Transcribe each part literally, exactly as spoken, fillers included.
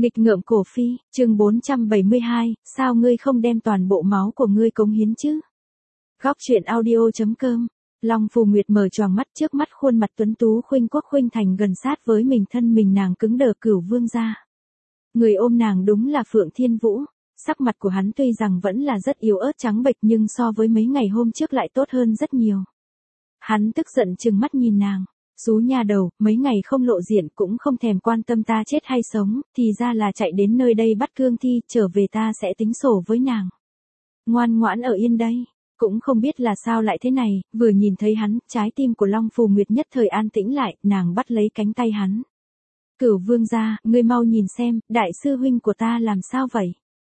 Nghịch ngợm cổ phi, chương bốn trăm bảy mươi hai, sao ngươi không đem toàn bộ máu của ngươi cống hiến chứ? Góc truyện audio chấm com. Long Phù Nguyệt mở choàng mắt, trước mắt khuôn mặt tuấn tú khuynh quốc khuynh thành gần sát với mình, thân mình nàng cứng đờ. Cửu vương gia. Người ôm nàng đúng là Phượng Thiên Vũ. Sắc mặt của hắn tuy rằng vẫn là rất yếu ớt trắng bệch nhưng so với mấy ngày hôm trước lại tốt hơn rất nhiều. Hắn tức giận trừng mắt nhìn nàng. Xú nha đầu, mấy ngày không lộ diện cũng không thèm quan tâm ta chết hay sống, thì ra là chạy đến nơi đây bắt cương thi, trở về ta sẽ tính sổ với nàng. Ngoan ngoãn ở yên đây. Cũng không biết là sao lại thế này, vừa nhìn thấy hắn, trái tim của Long Phù Nguyệt nhất thời an tĩnh lại, nàng bắt lấy cánh tay hắn. Cửu vương gia, ngươi mau nhìn xem, đại sư huynh của ta làm sao vậy?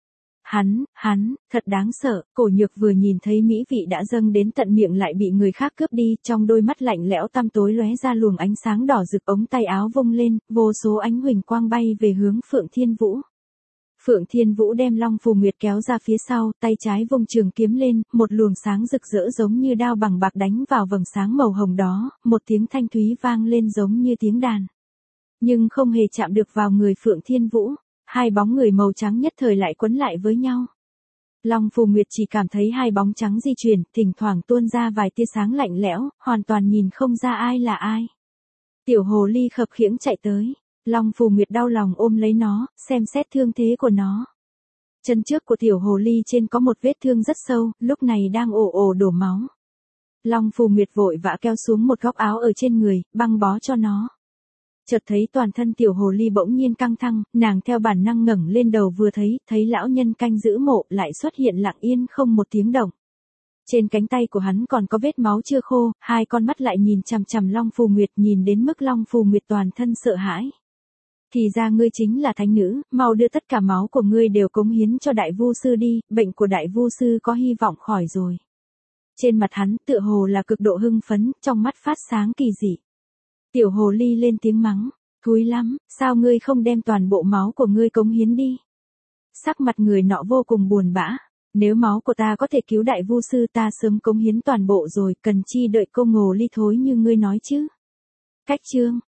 Hắn, hắn, thật đáng sợ. Cổ Nhược vừa nhìn thấy mỹ vị đã dâng đến tận miệng lại bị người khác cướp đi, trong đôi mắt lạnh lẽo tăm tối lóe ra luồng ánh sáng đỏ rực, ống tay áo vung lên, vô số ánh huỳnh quang bay về hướng Phượng Thiên Vũ. Phượng Thiên Vũ đem Long Phù Nguyệt kéo ra phía sau, tay trái vung trường kiếm lên, một luồng sáng rực rỡ giống như đao bằng bạc đánh vào vầng sáng màu hồng đó, một tiếng thanh thúy vang lên giống như tiếng đàn. Nhưng không hề chạm được vào người Phượng Thiên Vũ. Hai bóng người màu trắng nhất thời lại quấn lại với nhau. Long Phù Nguyệt chỉ cảm thấy hai bóng trắng di chuyển, thỉnh thoảng tuôn ra vài tia sáng lạnh lẽo, hoàn toàn nhìn không ra ai là ai. Tiểu hồ ly khập khiễng chạy tới. Long Phù Nguyệt đau lòng ôm lấy nó, xem xét thương thế của nó. Chân trước của tiểu hồ ly trên có một vết thương rất sâu, lúc này đang ồ ồ đổ máu. Long Phù Nguyệt vội vã kéo xuống một góc áo ở trên người, băng bó cho nó. Chợt thấy toàn thân tiểu hồ ly bỗng nhiên căng thẳng, nàng theo bản năng ngẩng lên đầu vừa thấy, thấy lão nhân canh giữ mộ lại xuất hiện lặng yên không một tiếng động. Trên cánh tay của hắn còn có vết máu chưa khô, hai con mắt lại nhìn chằm chằm Long Phù Nguyệt, nhìn đến mức Long Phù Nguyệt toàn thân sợ hãi. Thì ra ngươi chính là thánh nữ, mau đưa tất cả máu của ngươi đều cống hiến cho đại vu sư đi, bệnh của đại vu sư có hy vọng khỏi rồi. Trên mặt hắn tựa hồ là cực độ hưng phấn, trong mắt phát sáng kỳ dị. Tiểu hồ ly lên tiếng mắng, thúi lắm, sao ngươi không đem toàn bộ máu của ngươi cống hiến đi? Sắc mặt người nọ vô cùng buồn bã, nếu máu của ta có thể cứu đại vu sư ta sớm cống hiến toàn bộ rồi, cần chi đợi cô ngồ ly thối như ngươi nói chứ? Cách chương,